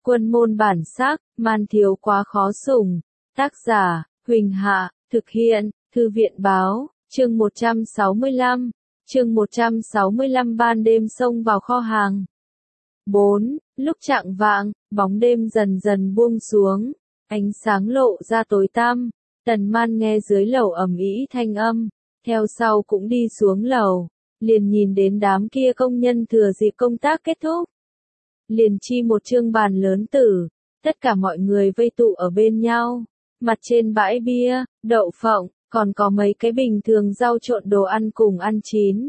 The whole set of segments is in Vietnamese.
Quân môn bản sắc, man thiếu quá khó sủng. Tác giả, Huỳnh Hạ, thực hiện, Thư viện báo, chương 165. Chương 165 ban đêm xông vào kho hàng. 4. Lúc chạng vạng, bóng đêm dần dần buông xuống, ánh sáng lộ ra tối tăm. Tần Man nghe dưới lầu ầm ĩ thanh âm, theo sau cũng đi xuống lầu, liền nhìn đến đám kia công nhân thừa dịp công tác kết thúc. Liền chi một chương bàn lớn tử, tất cả mọi người vây tụ ở bên nhau, mặt trên bãi bia, đậu phộng, còn có mấy cái bình thường rau trộn đồ ăn cùng ăn chín.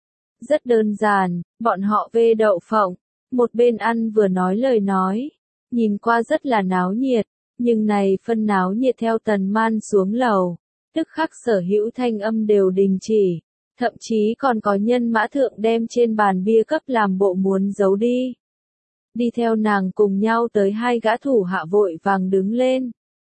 Rất đơn giản, bọn họ vê đậu phộng, một bên ăn vừa nói lời nói, nhìn qua rất là náo nhiệt, nhưng này phân náo nhiệt theo Tần Man xuống lầu, tức khắc sở hữu thanh âm đều đình chỉ, thậm chí còn có nhân mã thượng đem trên bàn bia cấp làm bộ muốn giấu đi. Đi theo nàng cùng nhau tới hai gã thủ hạ vội vàng đứng lên.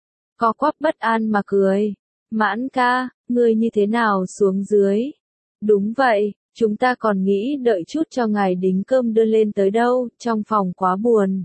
Co quắp bất an mà cười. Mãn ca, ngươi như thế nào xuống dưới? Đúng vậy, chúng ta còn nghĩ đợi chút cho ngài đính cơm đưa lên tới đâu, trong phòng quá buồn.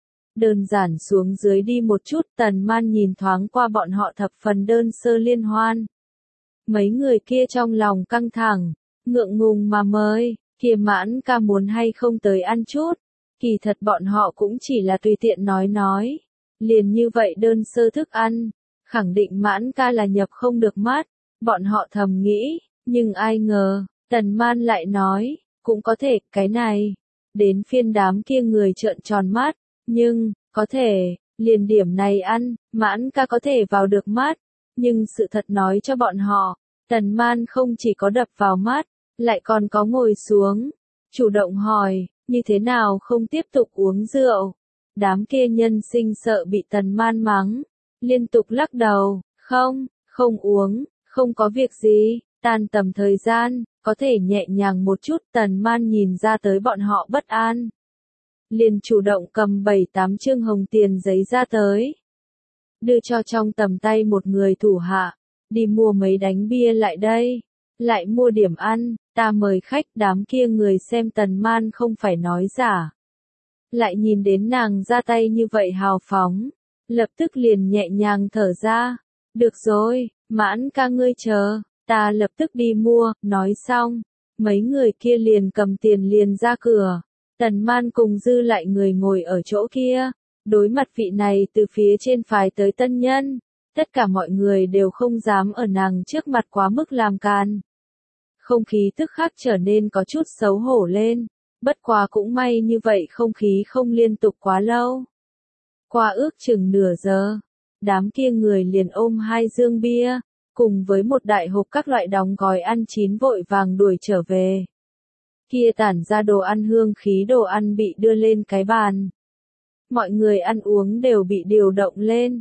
Đơn giản xuống dưới đi một chút, Tần Man nhìn thoáng qua bọn họ thập phần đơn sơ liên hoan. Mấy người kia trong lòng căng thẳng, ngượng ngùng mà mời, kia Mãn ca muốn hay không tới ăn chút. Kỳ thật bọn họ cũng chỉ là tùy tiện nói. Liền như vậy đơn sơ thức ăn, khẳng định Mãn ca là nhập không được mắt, bọn họ thầm nghĩ, nhưng ai ngờ, Tần Man lại nói, cũng có thể, cái này, đến phiên đám kia người trợn tròn mắt, nhưng, có thể, liền điểm này ăn, Mãn ca có thể vào được mắt, nhưng sự thật nói cho bọn họ, Tần Man không chỉ có đập vào mắt, lại còn có ngồi xuống, chủ động hỏi, như thế nào không tiếp tục uống rượu. Đám kia nhân sinh sợ bị Tần Man mắng, liên tục lắc đầu, không uống, không có việc gì, tan tầm thời gian, có thể nhẹ nhàng một chút. Tần Man nhìn ra tới bọn họ bất an, liền chủ động cầm 7-8 chương hồng tiền giấy ra tới, đưa cho trong tầm tay một người thủ hạ, đi mua mấy đánh bia lại đây, lại mua điểm ăn, ta mời khách. Đám kia người xem Tần Man không phải nói giả, lại nhìn đến nàng ra tay như vậy hào phóng, lập tức liền nhẹ nhàng thở ra, được rồi, Mãn ca ngươi chờ, ta lập tức đi mua. Nói xong, mấy người kia liền cầm tiền liền ra cửa. Tần Man cùng dư lại người ngồi ở chỗ kia, đối mặt vị này từ phía trên phái tới tân nhân, tất cả mọi người đều không dám ở nàng trước mặt quá mức làm càn. Không khí tức khắc trở nên có chút xấu hổ lên, bất quá cũng may như vậy không khí không liên tục quá lâu. Qua ước chừng nửa giờ, đám kia người liền ôm 2 dương bia, cùng với một đại hộp các loại đóng gói ăn chín vội vàng đuổi trở về. Kia tản ra đồ ăn hương khí đồ ăn bị đưa lên cái bàn. Mọi người ăn uống đều bị điều động lên,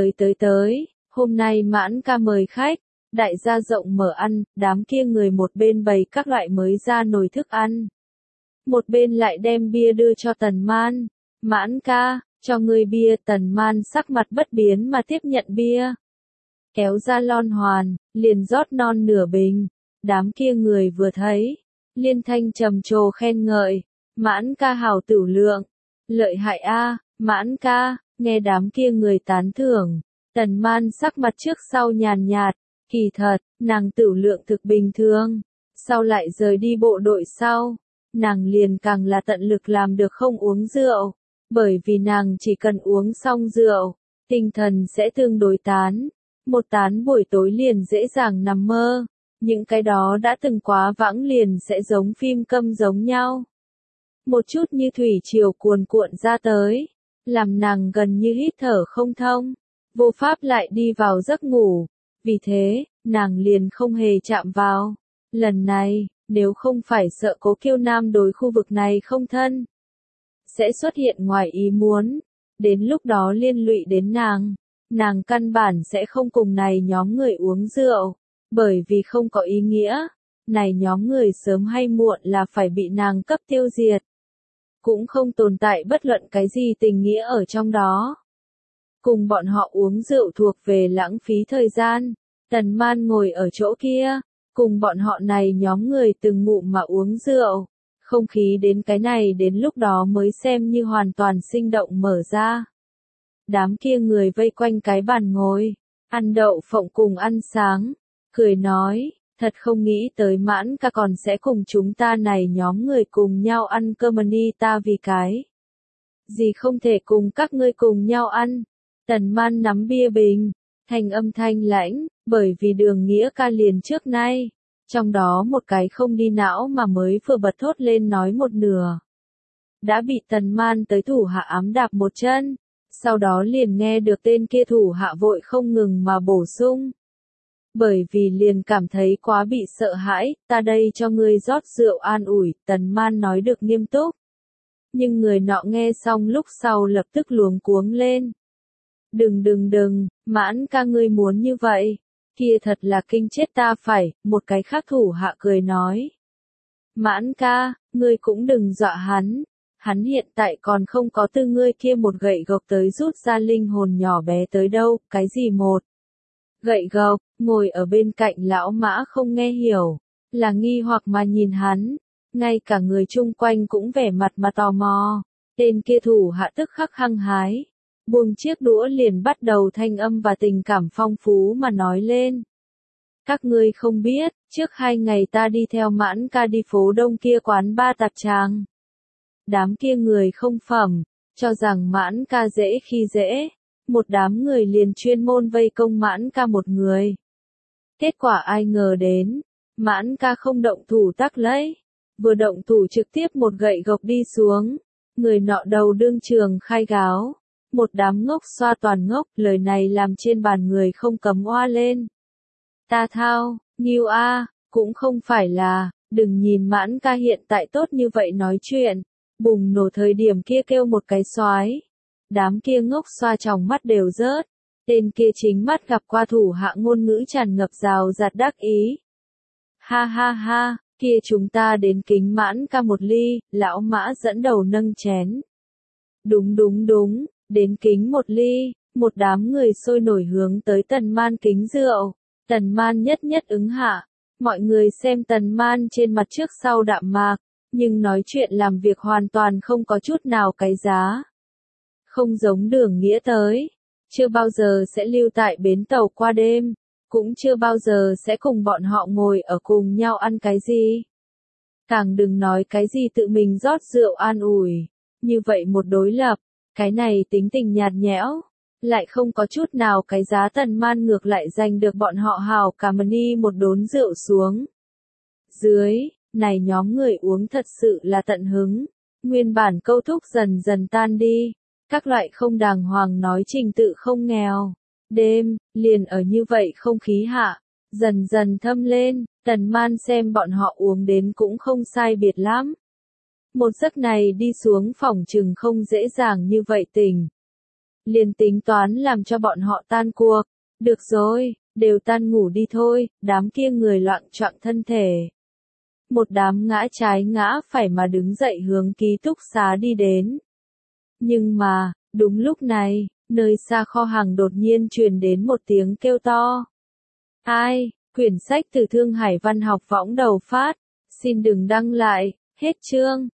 tới, hôm nay Mãn ca mời khách. Đại gia rộng mở ăn, đám kia người một bên bày các loại mới ra nồi thức ăn, một bên lại đem bia đưa cho Tần Man. Mãn ca, cho ngươi bia. Tần Man sắc mặt bất biến mà tiếp nhận bia, kéo ra lon hoàn, liền rót non nửa bình. Đám kia người vừa thấy, liên thanh trầm trồ khen ngợi, Mãn ca hảo tửu lượng, lợi hại a. Mãn ca. Nghe đám kia người tán thưởng, Tần Man sắc mặt trước sau nhàn nhạt. Kỳ thật, nàng tửu lượng thực bình thường, sau lại rời đi bộ đội sau, nàng liền càng là tận lực làm được không uống rượu, bởi vì nàng chỉ cần uống xong rượu, tinh thần sẽ tương đối tán, một tán buổi tối liền dễ dàng nằm mơ, những cái đó đã từng quá vãng liền sẽ giống phim câm giống nhau. Một chút như thủy triều cuồn cuộn ra tới, làm nàng gần như hít thở không thông, vô pháp lại đi vào giấc ngủ. Vì thế, nàng liền không hề chạm vào. Lần này, nếu không phải sợ Cố Kiêu Nam đối khu vực này không thân, sẽ xuất hiện ngoài ý muốn, đến lúc đó liên lụy đến nàng căn bản sẽ không cùng này nhóm người uống rượu, bởi vì không có ý nghĩa, này nhóm người sớm hay muộn là phải bị nàng cấp tiêu diệt. Cũng không tồn tại bất luận cái gì tình nghĩa ở trong đó. Cùng bọn họ uống rượu thuộc về lãng phí thời gian. Tần Man ngồi ở chỗ kia, cùng bọn họ này nhóm người từng ngụm mà uống rượu, Không khí đến cái này đến lúc đó mới xem như hoàn toàn sinh động mở ra. Đám kia người vây quanh cái bàn ngồi, ăn đậu phộng cùng ăn sáng, cười nói, thật không nghĩ tới Mãn ca còn sẽ cùng chúng ta này nhóm người cùng nhau ăn cơm đi, ta vì cái gì không thể cùng các ngươi cùng nhau ăn. Tần Man nắm bia bình, thanh âm thanh lãnh, bởi vì Đường Nghĩa ca liền trước nay, trong đó một cái không đi não mà mới vừa bật thốt lên nói một nửa. Đã bị Tần Man tới thủ hạ ám đạp một chân, sau đó liền nghe được tên kia thủ hạ vội không ngừng mà bổ sung. Bởi vì liền cảm thấy quá bị sợ hãi, ta đây cho ngươi rót rượu an ủi, Tần Man nói được nghiêm túc. Nhưng người nọ nghe xong lúc sau lập tức luống cuống lên. Đừng, Mãn ca ngươi muốn như vậy, kia thật là kinh chết ta phải, một cái khác thủ hạ cười nói. Mãn ca, ngươi cũng đừng dọa hắn hiện tại còn không có tư ngươi kia một gậy gộc tới rút ra linh hồn nhỏ bé tới đâu, cái gì một gậy gộc, ngồi ở bên cạnh lão Mã không nghe hiểu, là nghi hoặc mà nhìn hắn, ngay cả người chung quanh cũng vẻ mặt mà tò mò, tên kia thủ hạ tức khắc hăng hái, buông chiếc đũa liền bắt đầu thanh âm và tình cảm phong phú mà nói lên. Các ngươi không biết, trước 2 ngày ta đi theo Mãn ca đi phố đông kia quán ba tạp tràng. Đám kia người không phẩm, cho rằng Mãn ca dễ khi dễ, một đám người liền chuyên môn vây công Mãn ca một người. Kết quả ai ngờ đến, Mãn ca không động thủ tắc lấy, vừa động thủ trực tiếp một gậy gộc đi xuống, người nọ đầu đương trường khai gáo, một đám ngốc xoa toàn ngốc, lời này làm trên bàn người không cấm oa lên. Ta thao, nghiêu a, cũng không phải là, đừng nhìn Mãn ca hiện tại tốt như vậy nói chuyện, bùng nổ thời điểm kia kêu một cái xoái. Đám kia ngốc xoa tròng mắt đều rớt, tên kia chính mắt gặp qua thủ hạ ngôn ngữ tràn ngập rào rạt đắc ý. Ha, kia chúng ta đến kính Mãn ca một ly, lão Mã dẫn đầu nâng chén. Đúng, đến kính một ly, một đám người sôi nổi hướng tới Tần Man kính rượu, Tần Man nhất ứng hạ, mọi người xem Tần Man trên mặt trước sau đạm mạc, nhưng nói chuyện làm việc hoàn toàn không có chút nào cái giá. Không giống Đường Nghĩa tới, chưa bao giờ sẽ lưu tại bến tàu qua đêm, cũng chưa bao giờ sẽ cùng bọn họ ngồi ở cùng nhau ăn cái gì. Càng đừng nói cái gì tự mình rót rượu an ủi, như vậy một đối lập, cái này tính tình nhạt nhẽo, lại không có chút nào cái giá. Tần Man ngược lại giành được bọn họ hào cảm ni một đốn rượu xuống. Dưới, này nhóm người uống thật sự là tận hứng, nguyên bản câu thúc dần dần tan đi, các loại không đàng hoàng nói trình tự không nghèo. Đêm, liền ở như vậy không khí hạ, dần dần thâm lên, Tần Man xem bọn họ uống đến cũng không sai biệt lắm. Một giấc này đi xuống phòng chừng không dễ dàng như vậy tỉnh. Liền tính toán làm cho bọn họ tan cuộc, được rồi, đều tan ngủ đi thôi, đám kia người loạn choạng thân thể. Một đám ngã trái ngã phải mà đứng dậy hướng ký túc xá đi đến. Nhưng mà, đúng lúc này, nơi xa kho hàng đột nhiên truyền đến một tiếng kêu to. Ai, quyển sách từ Thương Hải Văn học võng đầu phát, xin đừng đăng lại, hết chương.